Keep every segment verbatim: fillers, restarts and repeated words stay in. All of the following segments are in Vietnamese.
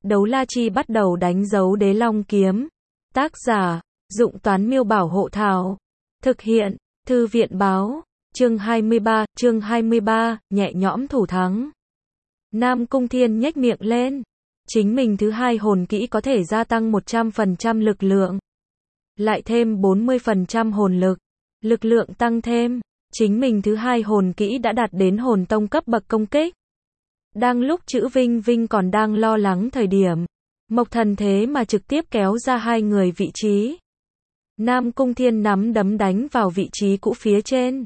Đấu la chi bắt đầu đánh dấu đế long kiếm. Tác giả, Dụng Toán Miêu Bảo Hộ Thảo. Thực hiện, Thư viện Báo. Chương hai mươi ba, chương hai mươi ba, nhẹ nhõm thủ thắng. Nam Cung Thiên nhếch miệng lên. Chính mình thứ hai hồn kỹ có thể gia tăng một trăm phần trăm lực lượng. Lại thêm bốn mươi phần trăm hồn lực. Lực lượng tăng thêm. Chính mình thứ hai hồn kỹ đã đạt đến hồn tông cấp bậc công kích. Đang lúc Chữ Vinh Vinh còn đang lo lắng thời điểm, Mộc Thần thế mà trực tiếp kéo ra hai người vị trí. Nam Cung Thiên nắm đấm đánh vào vị trí cũ phía trên.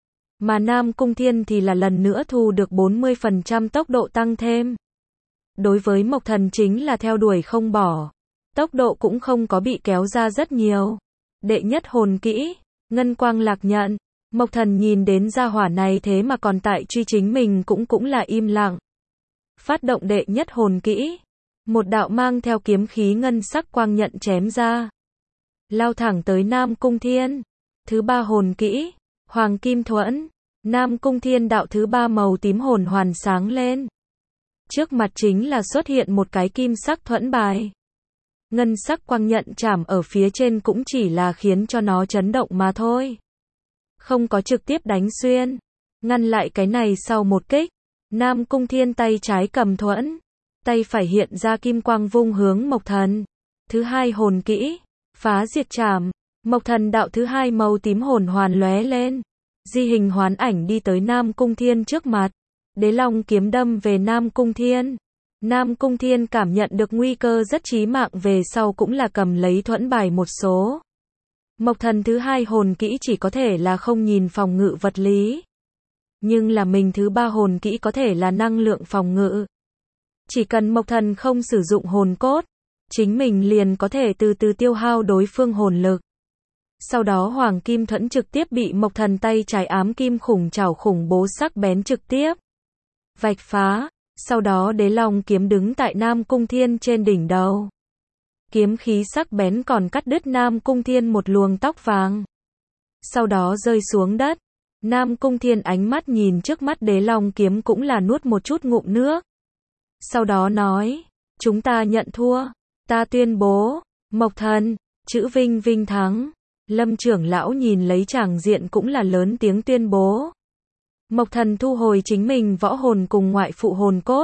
Mà Nam Cung Thiên thì là lần nữa thu được bốn mươi phần trăm tốc độ tăng thêm. Đối với Mộc Thần chính là theo đuổi không bỏ. Tốc độ cũng không có bị kéo ra rất nhiều. Đệ nhất hồn kỹ, Ngân Quang Lạc Nhận. Mộc Thần nhìn đến gia hỏa này thế mà còn tại truy chính mình cũng cũng là im lặng. Phát động đệ nhất hồn kỹ. Một đạo mang theo kiếm khí ngân sắc quang nhận chém ra. Lao thẳng tới Nam Cung Thiên. Thứ ba hồn kỹ, Hoàng Kim Thuẫn. Nam Cung Thiên đạo thứ ba màu tím hồn hoàn sáng lên. Trước mặt chính là xuất hiện một cái kim sắc thuẫn bài. Ngân sắc quang nhận chạm ở phía trên cũng chỉ là khiến cho nó chấn động mà thôi. Không có trực tiếp đánh xuyên. Ngăn lại cái này sau một kích. Nam Cung Thiên tay trái cầm thuẫn. Tay phải hiện ra kim quang vung hướng Mộc Thần. Thứ hai hồn kỹ, Phá Diệt Trảm. Mộc Thần đạo thứ hai màu tím hồn hoàn lóe lên. Di hình hoán ảnh đi tới Nam Cung Thiên trước mặt. Đế long kiếm đâm về Nam Cung Thiên. Nam Cung Thiên cảm nhận được nguy cơ rất chí mạng về sau cũng là cầm lấy thuẫn bài một số. Mộc Thần thứ hai hồn kỹ chỉ có thể là không nhìn phòng ngự vật lý. Nhưng là mình thứ ba hồn kỹ có thể là năng lượng phòng ngự. Chỉ cần Mộc Thần không sử dụng hồn cốt, chính mình liền có thể từ từ tiêu hao đối phương hồn lực. Sau đó Hoàng Kim Thuẫn trực tiếp bị Mộc Thần tay trái ám kim khủng trảo khủng bố sắc bén trực tiếp vạch phá. Sau đó đế long kiếm đứng tại Nam Cung Thiên trên đỉnh đầu. Kiếm khí sắc bén còn cắt đứt Nam Cung Thiên một luồng tóc vàng. Sau đó rơi xuống đất. Nam Cung Thiên ánh mắt nhìn trước mắt đế long kiếm cũng là nuốt một chút ngụm nước. Sau đó nói, chúng ta nhận thua. Ta tuyên bố, Mộc Thần, Chữ Vinh Vinh thắng. Lâm trưởng lão nhìn lấy tràng diện cũng là lớn tiếng tuyên bố. Mộc Thần thu hồi chính mình võ hồn cùng ngoại phụ hồn cốt.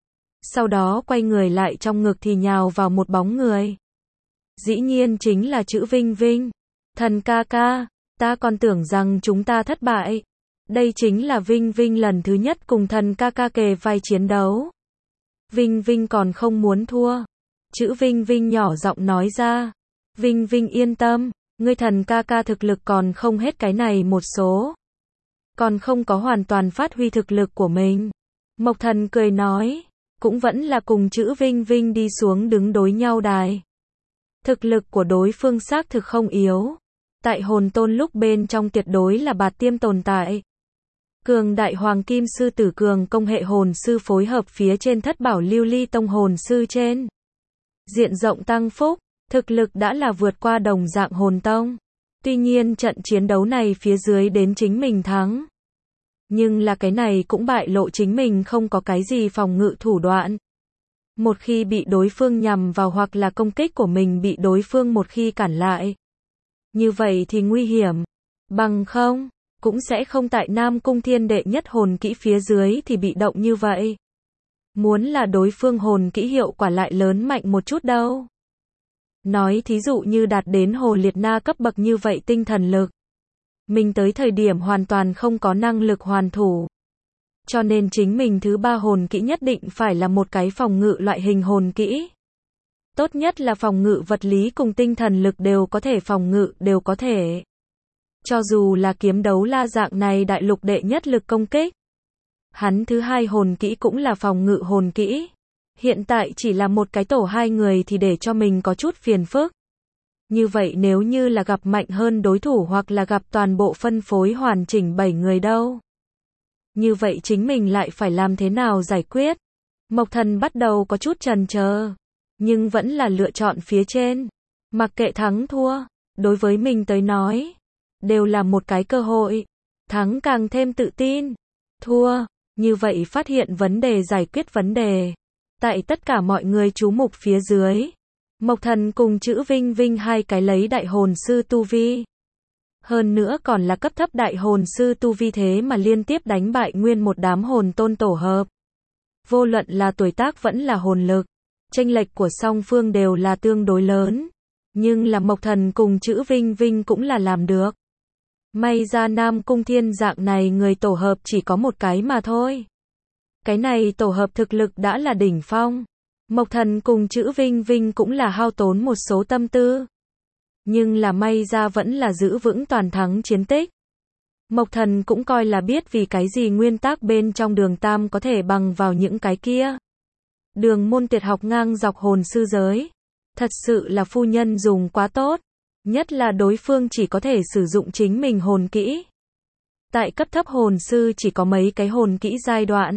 Sau đó quay người lại trong ngực thì nhào vào một bóng người. Dĩ nhiên chính là Chữ Vinh Vinh. Thần ca ca, ta còn tưởng rằng chúng ta thất bại. Đây chính là Vinh Vinh lần thứ nhất cùng thần ca ca kề vai chiến đấu. Vinh Vinh còn không muốn thua. Chữ Vinh Vinh nhỏ giọng nói ra. Vinh Vinh yên tâm, ngươi thần ca ca thực lực còn không hết cái này một số. Còn không có hoàn toàn phát huy thực lực của mình. Mộc Thần cười nói, cũng vẫn là cùng Chữ Vinh Vinh đi xuống đứng đối nhau đài. Thực lực của đối phương xác thực không yếu. Tại hồn tôn lúc bên trong tuyệt đối là bạt tiêm tồn tại. Cường đại Hoàng Kim Sư Tử cường công hệ hồn sư phối hợp phía trên thất bảo lưu ly tông hồn sư trên. Diện rộng tăng phúc, thực lực đã là vượt qua đồng dạng hồn tông. Tuy nhiên trận chiến đấu này phía dưới đến chính mình thắng. Nhưng là cái này cũng bại lộ chính mình không có cái gì phòng ngự thủ đoạn. Một khi bị đối phương nhằm vào hoặc là công kích của mình bị đối phương một khi cản lại. Như vậy thì nguy hiểm. Bằng không, cũng sẽ không tại Nam Cung Thiên đệ nhất hồn kỹ phía dưới thì bị động như vậy. Muốn là đối phương hồn kỹ hiệu quả lại lớn mạnh một chút đâu. Nói thí dụ như đạt đến Hồ Liệt Na cấp bậc như vậy tinh thần lực. Mình tới thời điểm hoàn toàn không có năng lực hoàn thủ. Cho nên chính mình thứ ba hồn kỹ nhất định phải là một cái phòng ngự loại hình hồn kỹ. Tốt nhất là phòng ngự vật lý cùng tinh thần lực đều có thể phòng ngự đều có thể. Cho dù là kiếm đấu la dạng này đại lục đệ nhất lực công kích. Hắn thứ hai hồn kỹ cũng là phòng ngự hồn kỹ. Hiện tại chỉ là một cái tổ hai người thì để cho mình có chút phiền phức. Như vậy nếu như là gặp mạnh hơn đối thủ hoặc là gặp toàn bộ phân phối hoàn chỉnh bảy người đâu. Như vậy chính mình lại phải làm thế nào giải quyết? Mộc Thần bắt đầu có chút chần chờ. Nhưng vẫn là lựa chọn phía trên. Mặc kệ thắng thua. Đối với mình tới nói. Đều là một cái cơ hội. Thắng càng thêm tự tin. Thua. Như vậy phát hiện vấn đề giải quyết vấn đề. Tại tất cả mọi người chú mục phía dưới, Mộc Thần cùng Chữ Vinh Vinh hai cái lấy đại hồn sư tu vi. Hơn nữa còn là cấp thấp đại hồn sư tu vi thế mà liên tiếp đánh bại nguyên một đám hồn tôn tổ hợp. Vô luận là tuổi tác vẫn là hồn lực, chênh lệch của song phương đều là tương đối lớn. Nhưng là Mộc Thần cùng Chữ Vinh Vinh cũng là làm được. May ra Nam Cung Thiên dạng này người tổ hợp chỉ có một cái mà thôi. Cái này tổ hợp thực lực đã là đỉnh phong. Mộc Thần cùng Chữ Vinh Vinh cũng là hao tốn một số tâm tư. Nhưng là may ra vẫn là giữ vững toàn thắng chiến tích. Mộc Thần cũng coi là biết vì cái gì nguyên tắc bên trong đường tam có thể bằng vào những cái kia. Đường môn tuyệt học ngang dọc hồn sư giới. Thật sự là phu nhân dùng quá tốt. Nhất là đối phương chỉ có thể sử dụng chính mình hồn kỹ. Tại cấp thấp hồn sư chỉ có mấy cái hồn kỹ giai đoạn.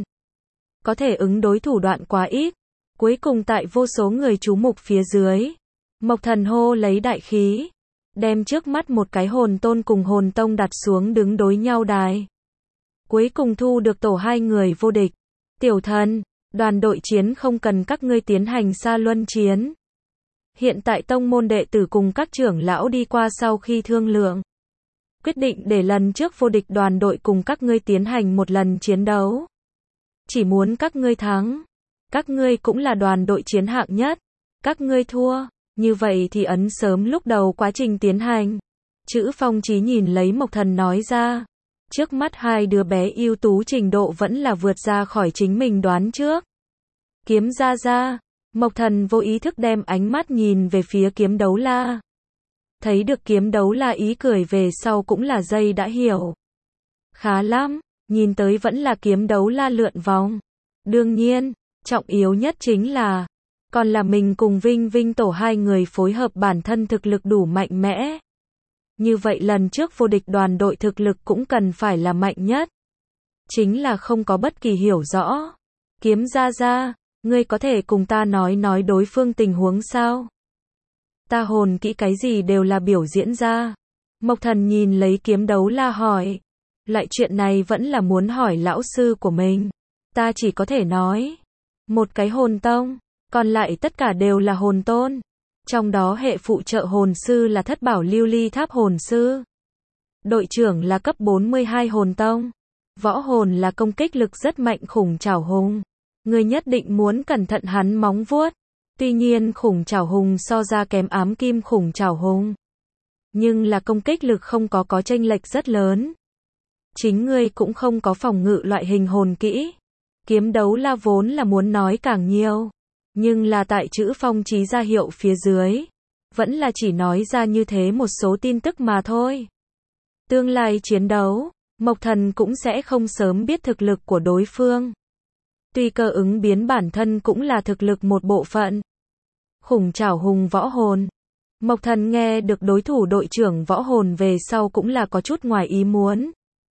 Có thể ứng đối thủ đoạn quá ít. Cuối cùng tại vô số người chú mục phía dưới, Mộc Thần hô lấy đại khí, đem trước mắt một cái hồn tôn cùng hồn tông đặt xuống đứng đối nhau đài. Cuối cùng thu được tổ hai người vô địch. Tiểu Thần, đoàn đội chiến không cần các ngươi tiến hành xa luân chiến. Hiện tại tông môn đệ tử cùng các trưởng lão đi qua sau khi thương lượng, quyết định để lần trước vô địch đoàn đội cùng các ngươi tiến hành một lần chiến đấu. Chỉ muốn các ngươi thắng. Các ngươi cũng là đoàn đội chiến hạng nhất. Các ngươi thua. Như vậy thì ấn sớm lúc đầu quá trình tiến hành. Chữ Phong Chí nhìn lấy Mộc Thần nói ra. Trước mắt hai đứa bé ưu tú trình độ vẫn là vượt ra khỏi chính mình đoán trước. Kiếm ra ra. Mộc Thần vô ý thức đem ánh mắt nhìn về phía Kiếm Đấu La. Thấy được Kiếm Đấu La ý cười về sau cũng là dây đã hiểu. Khá lắm. Nhìn tới vẫn là Kiếm Đấu La lượn vòng. Đương nhiên. Trọng yếu nhất chính là, còn là mình cùng Vinh Vinh tổ hai người phối hợp bản thân thực lực đủ mạnh mẽ. Như vậy lần trước vô địch đoàn đội thực lực cũng cần phải là mạnh nhất. Chính là không có bất kỳ hiểu rõ. Kiếm ra ra, ngươi có thể cùng ta nói nói đối phương tình huống sao? Ta hồn kỹ cái gì đều là biểu diễn ra. Mộc Thần nhìn lấy Kiếm Đấu La hỏi. Lại chuyện này vẫn là muốn hỏi lão sư của mình. Ta chỉ có thể nói. Một cái hồn tông, còn lại tất cả đều là hồn tôn. Trong đó hệ phụ trợ hồn sư là Thất Bảo Lưu Ly Tháp hồn sư. Đội trưởng là cấp bốn mươi hai hồn tông. Võ hồn là công kích lực rất mạnh khủng trảo hùng. Người nhất định muốn cẩn thận hắn móng vuốt. Tuy nhiên khủng trảo hùng so ra kém ám kim khủng trảo hùng. Nhưng là công kích lực không có có chênh lệch rất lớn. Chính ngươi cũng không có phòng ngự loại hình hồn kỹ. Kiếm Đấu La vốn là muốn nói càng nhiều, nhưng là tại Chữ Phong Chí ra hiệu phía dưới, vẫn là chỉ nói ra như thế một số tin tức mà thôi. Tương lai chiến đấu, Mộc Thần cũng sẽ không sớm biết thực lực của đối phương. Tuy cơ ứng biến bản thân cũng là thực lực một bộ phận. Khủng trảo hùng võ hồn. Mộc Thần nghe được đối thủ đội trưởng võ hồn về sau cũng là có chút ngoài ý muốn.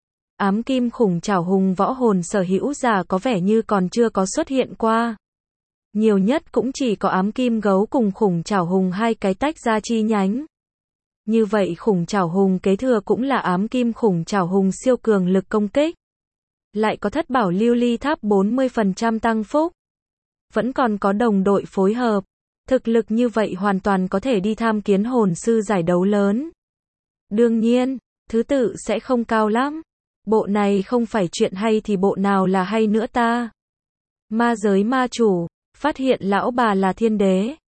Ám kim khủng trảo hùng võ hồn sở hữu giả có vẻ như còn chưa có xuất hiện qua. Nhiều nhất cũng chỉ có ám kim gấu cùng khủng trảo hùng hai cái tách ra chi nhánh. Như vậy khủng trảo hùng kế thừa cũng là ám kim khủng trảo hùng siêu cường lực công kích. Lại có Thất Bảo Lưu Ly Tháp bốn mươi phần trăm tăng phúc. Vẫn còn có đồng đội phối hợp. Thực lực như vậy hoàn toàn có thể đi tham kiến hồn sư giải đấu lớn. Đương nhiên, thứ tự sẽ không cao lắm. Bộ này không phải chuyện hay thì bộ nào là hay nữa ta. Ma giới ma chủ, phát hiện lão bà là thiên đế.